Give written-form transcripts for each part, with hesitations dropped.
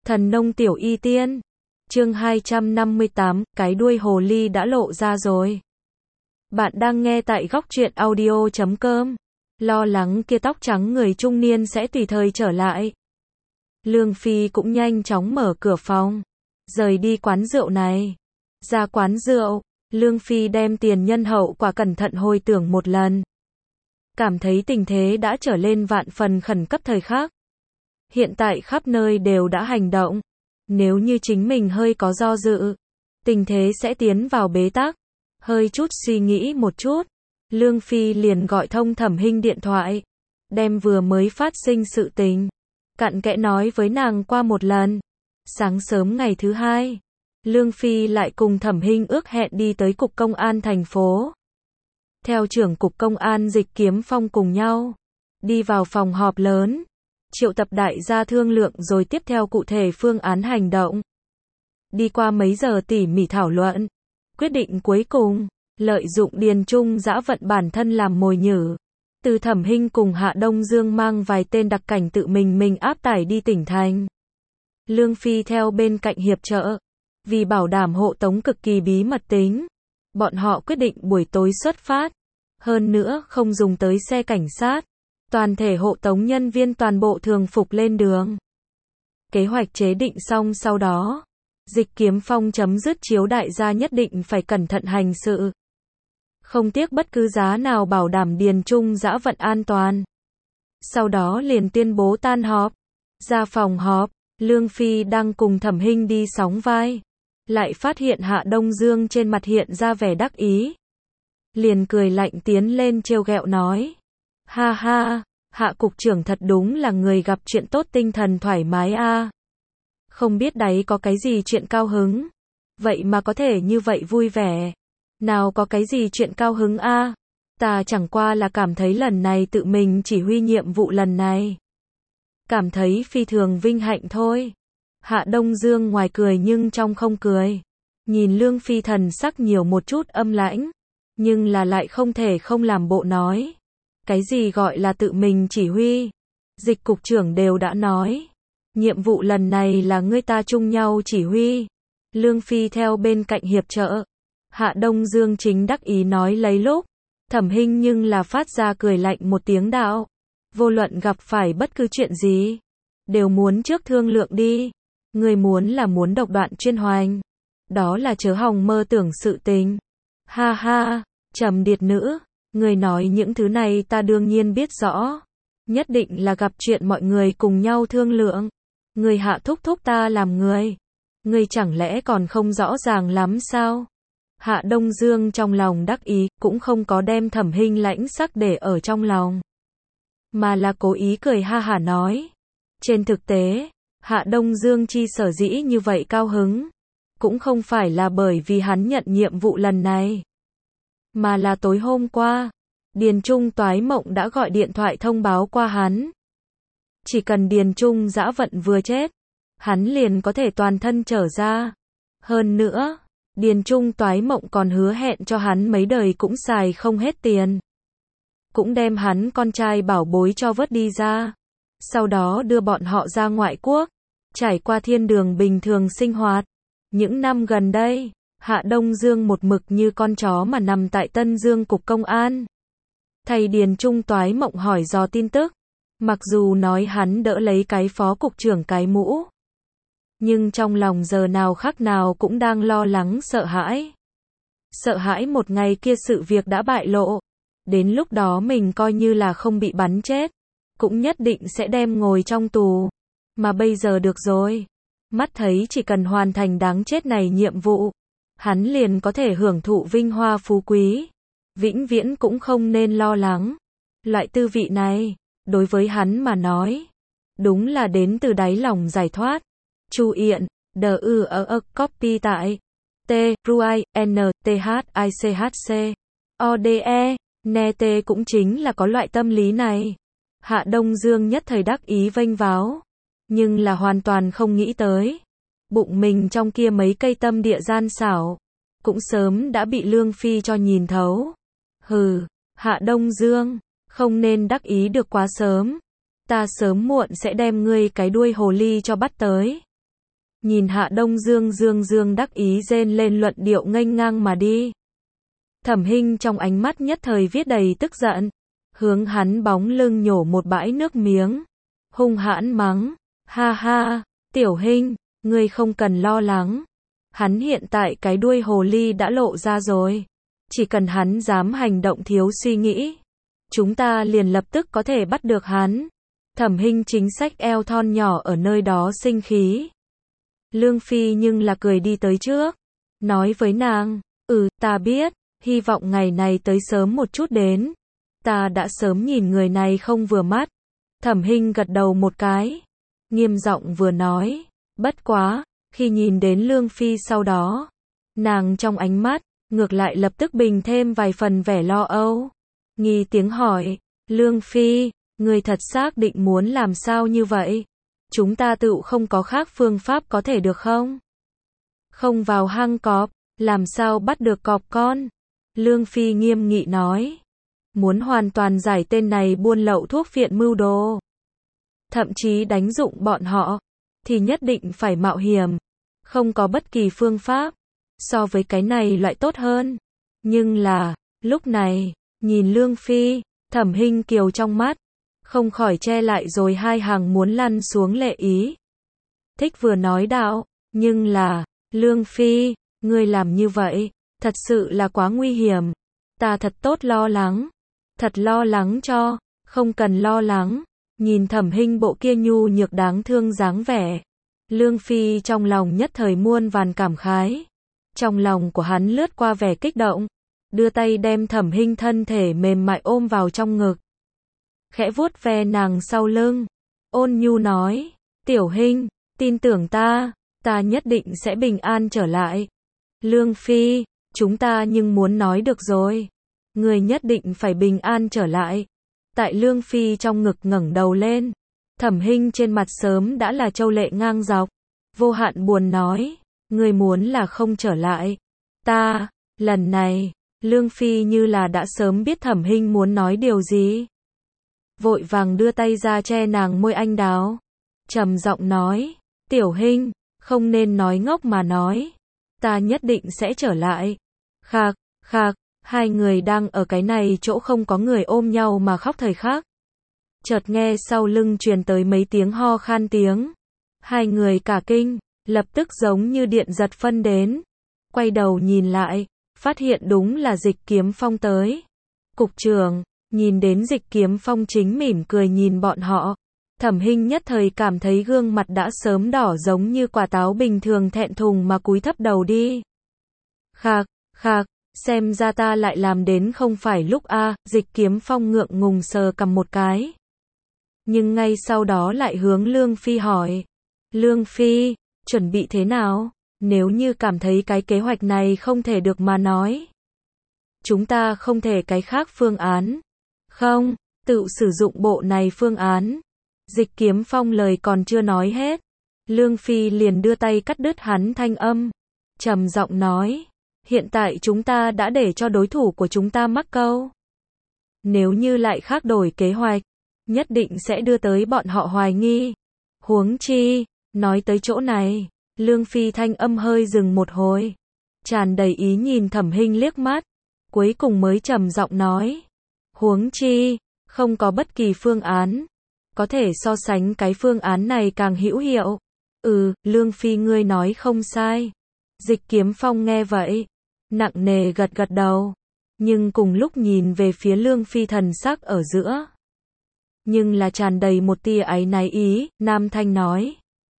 Thần nông tiểu y tiên. Chương 258, cái đuôi hồ ly đã lộ ra rồi. Bạn đang nghe tại góc truyện audio.com. Lo lắng kia tóc trắng người trung niên sẽ tùy thời trở lại. Lương Phi cũng nhanh chóng mở cửa phòng, rời đi quán rượu này. Ra quán rượu, Lương Phi đem tiền nhân hậu quả cẩn thận hồi tưởng một lần. Cảm thấy tình thế đã trở lên vạn phần khẩn cấp thời khắc. Hiện tại khắp nơi đều đã hành động. Nếu như chính mình hơi có do dự, tình thế sẽ tiến vào bế tắc. Hơi chút suy nghĩ một chút, Lương Phi liền gọi thông Thẩm Hinh điện thoại, đem vừa mới phát sinh sự tình cặn kẽ nói với nàng qua một lần. Sáng sớm ngày thứ hai, Lương Phi lại cùng Thẩm Hinh ước hẹn đi tới cục công an thành phố. Theo trưởng cục công an Dịch Kiếm Phong cùng nhau đi vào phòng họp lớn, triệu tập đại gia thương lượng rồi tiếp theo cụ thể phương án hành động. Đi qua mấy giờ tỉ mỉ thảo luận, quyết định cuối cùng, lợi dụng Điền Trung Dã vận bản thân làm mồi nhử. Từ Thẩm Hinh cùng Hạ Đông Dương mang vài tên đặc cảnh tự mình áp tải đi tỉnh thành. Lương Phi theo bên cạnh hiệp trợ. Vì bảo đảm hộ tống cực kỳ bí mật tính, bọn họ quyết định buổi tối xuất phát. Hơn nữa không dùng tới xe cảnh sát. Toàn thể hộ tống nhân viên toàn bộ thường phục lên đường. Kế hoạch chế định xong sau đó, Dịch Kiếm Phong chấm dứt chiếu đại gia nhất định phải cẩn thận hành sự. Không tiếc bất cứ giá nào bảo đảm Điền Trung Dã vận an toàn. Sau đó liền tuyên bố tan họp. Ra phòng họp, Lương Phi đang cùng Thẩm Hinh đi sóng vai. Lại phát hiện Hạ Đông Dương trên mặt hiện ra vẻ đắc ý. Liền cười lạnh tiến lên trêu ghẹo nói. Ha ha, Hạ cục trưởng thật đúng là người gặp chuyện tốt tinh thần thoải mái a. Không biết đấy có cái gì chuyện cao hứng. Vậy mà có thể như vậy vui vẻ. Nào có cái gì chuyện cao hứng a? Ta chẳng qua là cảm thấy lần này tự mình chỉ huy nhiệm vụ lần này. Cảm thấy phi thường vinh hạnh thôi. Hạ Đông Dương ngoài cười nhưng trong không cười. Nhìn Lương Phi thần sắc nhiều một chút âm lãnh. Nhưng là lại không thể không làm bộ nói. Cái gì gọi là tự mình chỉ huy? Dịch cục trưởng đều đã nói. Nhiệm vụ lần này là ngươi ta chung nhau chỉ huy. Lương Phi theo bên cạnh hiệp trợ. Hạ Đông Dương chính đắc ý nói lấy lúc. Thẩm Hinh nhưng là phát ra cười lạnh một tiếng đạo. Vô luận gặp phải bất cứ chuyện gì, đều muốn trước thương lượng đi. Người muốn là muốn độc đoạn chuyên hoành. Đó là chớ hòng mơ tưởng sự tình. Ha ha, Trầm Điệt nữ. Người nói những thứ này ta đương nhiên biết rõ. Nhất định là gặp chuyện mọi người cùng nhau thương lượng. Người Hạ thúc thúc ta làm người. Người chẳng lẽ còn không rõ ràng lắm sao? Hạ Đông Dương trong lòng đắc ý, cũng không có đem Thẩm Hinh lãnh sắc để ở trong lòng. Mà là cố ý cười ha hả nói. Trên thực tế, Hạ Đông Dương chi sở dĩ như vậy cao hứng. Cũng không phải là bởi vì hắn nhận nhiệm vụ lần này. Mà là tối hôm qua, Điền Trung Toái Mộng đã gọi điện thoại thông báo qua hắn. Chỉ cần Điền Trung Dã vận vừa chết, hắn liền có thể toàn thân trở ra. Hơn nữa, Điền Trung Toái Mộng còn hứa hẹn cho hắn mấy đời cũng xài không hết tiền. Cũng đem hắn con trai bảo bối cho vớt đi ra. Sau đó đưa bọn họ ra ngoại quốc, trải qua thiên đường bình thường sinh hoạt. Những năm gần đây, Hạ Đông Dương một mực như con chó mà nằm tại Tân Dương cục công an. Thầy Điền Trung Toái Mộng hỏi dò tin tức. Mặc dù nói hắn đỡ lấy cái phó cục trưởng cái mũ, nhưng trong lòng giờ nào khắc nào cũng đang lo lắng sợ hãi. Sợ hãi một ngày kia sự việc đã bại lộ. Đến lúc đó mình coi như là không bị bắn chết, cũng nhất định sẽ đem ngồi trong tù. Mà bây giờ được rồi. Mắt thấy chỉ cần hoàn thành đáng chết này nhiệm vụ, hắn liền có thể hưởng thụ vinh hoa phú quý. Vĩnh viễn cũng không nên lo lắng. Loại tư vị này, đối với hắn mà nói, đúng là đến từ đáy lòng giải thoát. Chu Yện, copy tại T, Ruai, N, T, H, I, C, H, C, O, D, E, Nè T cũng chính là có loại tâm lý này. Hạ Đông Dương nhất thời đắc ý vênh váo, nhưng là hoàn toàn không nghĩ tới. Bụng mình trong kia mấy cây tâm địa gian xảo, cũng sớm đã bị Lương Phi cho nhìn thấu. Hừ, Hạ Đông Dương, không nên đắc ý được quá sớm. Ta sớm muộn sẽ đem ngươi cái đuôi hồ ly cho bắt tới. nhìn Hạ Đông Dương dương đắc ý rên lên luận điệu nghênh ngang mà đi. Thẩm Hinh trong ánh mắt nhất thời viết đầy tức giận, hướng hắn bóng lưng nhổ một bãi nước miếng, hung hãn mắng, ha ha, Tiểu Hinh, ngươi không cần lo lắng. Hắn hiện tại cái đuôi hồ ly đã lộ ra rồi. Chỉ cần hắn dám hành động thiếu suy nghĩ, chúng ta liền lập tức có thể bắt được hắn. Thẩm Hinh chính sách eo thon nhỏ ở nơi đó sinh khí. Lương Phi nhưng là cười đi tới trước, nói với nàng, ta biết, hy vọng ngày này tới sớm một chút đến. Ta đã sớm nhìn người này không vừa mắt. Thẩm Hinh gật đầu một cái, nghiêm giọng vừa nói, bất quá, khi nhìn đến Lương Phi sau đó, nàng trong ánh mắt, ngược lại lập tức bình thêm vài phần vẻ lo âu. Nghi tiếng hỏi, Lương Phi, ngươi thật xác định muốn làm sao như vậy? Chúng ta tự không có khác phương pháp có thể được không? Không vào hang cọp, làm sao bắt được cọp con? Lương Phi nghiêm nghị nói, muốn hoàn toàn giải tên này buôn lậu thuốc phiện mưu đồ, thậm chí đánh dụng bọn họ, thì nhất định phải mạo hiểm, không có bất kỳ phương pháp so với cái này loại tốt hơn. Nhưng là, lúc này, nhìn Lương Phi, Thẩm Hinh kiều trong mắt, không khỏi che lại rồi hai hàng muốn lăn xuống lệ ý. Thích vừa nói đạo, nhưng là, Lương Phi, ngươi làm như vậy, thật sự là quá nguy hiểm. Ta thật tốt lo lắng, thật lo lắng cho, không cần lo lắng. Nhìn Thẩm Hinh bộ kia nhu nhược đáng thương dáng vẻ, Lương Phi trong lòng nhất thời muôn vàn cảm khái. Trong lòng của hắn lướt qua vẻ kích động, đưa tay đem Thẩm Hinh thân thể mềm mại ôm vào trong ngực, khẽ vuốt ve nàng sau lưng, ôn nhu nói, Tiểu Hinh, tin tưởng ta nhất định sẽ bình an trở lại. Lương Phi, chúng ta nhưng muốn nói được rồi, người nhất định phải bình an trở lại. Tại Lương Phi trong ngực ngẩng đầu lên, Thẩm Hinh trên mặt sớm đã là châu lệ ngang dọc, vô hạn buồn nói, người muốn là không trở lại. Lần này, Lương Phi như là đã sớm biết Thẩm Hinh muốn nói điều gì. Vội vàng đưa tay ra che nàng môi anh đào, trầm giọng nói, Tiểu Hinh, không nên nói ngốc mà nói, ta nhất định sẽ trở lại. Khạc, khạc, hai người đang ở cái này chỗ không có người ôm nhau mà khóc thời khắc. Chợt nghe sau lưng truyền tới mấy tiếng ho khan tiếng. Hai người cả kinh, lập tức giống như điện giật phân đến. Quay đầu nhìn lại, phát hiện đúng là Dịch Kiếm Phong tới. Cục trưởng, nhìn đến Dịch Kiếm Phong chính mỉm cười nhìn bọn họ. Thẩm Hinh nhất thời cảm thấy gương mặt đã sớm đỏ giống như quả táo bình thường, thẹn thùng mà cúi thấp đầu đi. Khạc, khạc, xem ra ta lại làm đến không phải lúc a. Dịch Kiếm Phong ngượng ngùng sờ cằm một cái. Nhưng ngay sau đó lại hướng Lương Phi hỏi. Lương Phi, chuẩn bị thế nào? Nếu như cảm thấy cái kế hoạch này không thể được mà nói, chúng ta không thể cái khác phương án. Không, tự sử dụng bộ này phương án. Dịch Kiếm Phong lời còn chưa nói hết, Lương Phi liền đưa tay cắt đứt hắn thanh âm, trầm giọng nói, hiện tại chúng ta đã để cho đối thủ của chúng ta mắc câu. Nếu như lại khác đổi kế hoạch, nhất định sẽ đưa tới bọn họ hoài nghi. Huống chi, nói tới chỗ này, Lương Phi thanh âm hơi dừng một hồi, tràn đầy ý nhìn Thẩm Hinh liếc mắt, cuối cùng mới trầm giọng nói, huống chi, không có bất kỳ phương án có thể so sánh cái phương án này càng hữu hiệu. Lương Phi ngươi nói không sai. Dịch Kiếm Phong nghe vậy, nặng nề gật gật đầu, nhưng cùng lúc nhìn về phía Lương Phi thần sắc ở giữa, nhưng là tràn đầy một tia áy náy ý, nam thanh nói.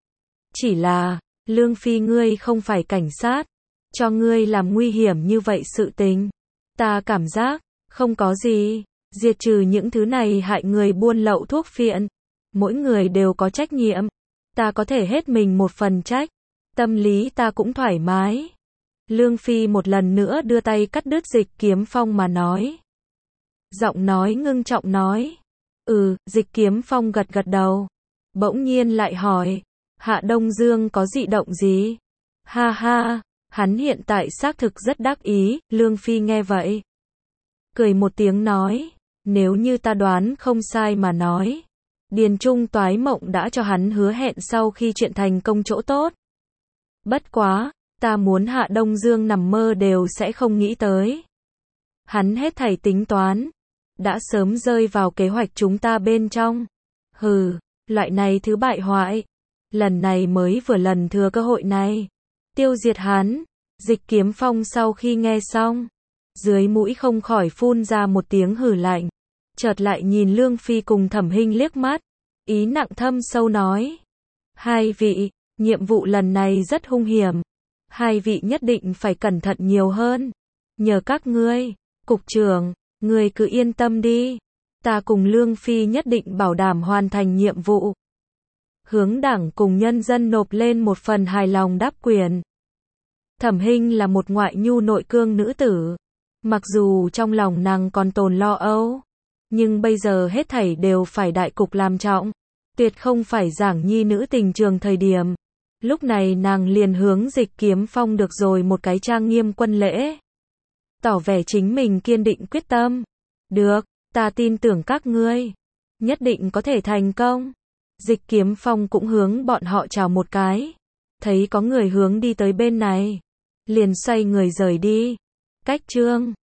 Chỉ là, Lương Phi ngươi không phải cảnh sát, cho ngươi làm nguy hiểm như vậy sự tình. Ta cảm giác, không có gì, diệt trừ những thứ này hại người buôn lậu thuốc phiện. Mỗi người đều có trách nhiệm, ta có thể hết mình một phần trách, tâm lý ta cũng thoải mái. Lương Phi một lần nữa đưa tay cắt đứt Dịch Kiếm Phong mà nói. Giọng nói ngưng trọng nói. Dịch Kiếm Phong gật gật đầu. Bỗng nhiên lại hỏi, Hạ Đông Dương có dị động gì? Ha ha, hắn hiện tại xác thực rất đắc ý. Lương Phi nghe vậy, cười một tiếng nói, nếu như ta đoán không sai mà nói, Điền Trung Toái Mộng đã cho hắn hứa hẹn sau khi chuyện thành công chỗ tốt. Bất quá, ta muốn Hạ Đông Dương nằm mơ đều sẽ không nghĩ tới. Hắn hết thảy tính toán, đã sớm rơi vào kế hoạch chúng ta bên trong. Hừ, loại này thứ bại hoại, lần này mới vừa lần thừa cơ hội này, tiêu diệt hắn. Dịch Kiếm Phong sau khi nghe xong, dưới mũi không khỏi phun ra một tiếng hừ lạnh, chợt lại nhìn Lương Phi cùng Thẩm Hinh liếc mắt, ý nặng thâm sâu nói: hai vị, nhiệm vụ lần này rất hung hiểm, hai vị nhất định phải cẩn thận nhiều hơn, nhờ các ngươi. Cục trưởng, ngươi cứ yên tâm đi, ta cùng Lương Phi nhất định bảo đảm hoàn thành nhiệm vụ. Hướng Đảng cùng nhân dân nộp lên một phần hài lòng đáp quyền. Thẩm Hinh là một ngoại nhu nội cương nữ tử, mặc dù trong lòng nàng còn tồn lo âu, nhưng bây giờ hết thảy đều phải đại cục làm trọng, tuyệt không phải giảng nhi nữ tình trường thời điểm. Lúc này nàng liền hướng Dịch Kiếm Phong được rồi một cái trang nghiêm quân lễ, tỏ vẻ chính mình kiên định quyết tâm. Được, ta tin tưởng các ngươi, nhất định có thể thành công. Dịch Kiếm Phong cũng hướng bọn họ chào một cái, thấy có người hướng đi tới bên này, liền xoay người rời đi. Cách chương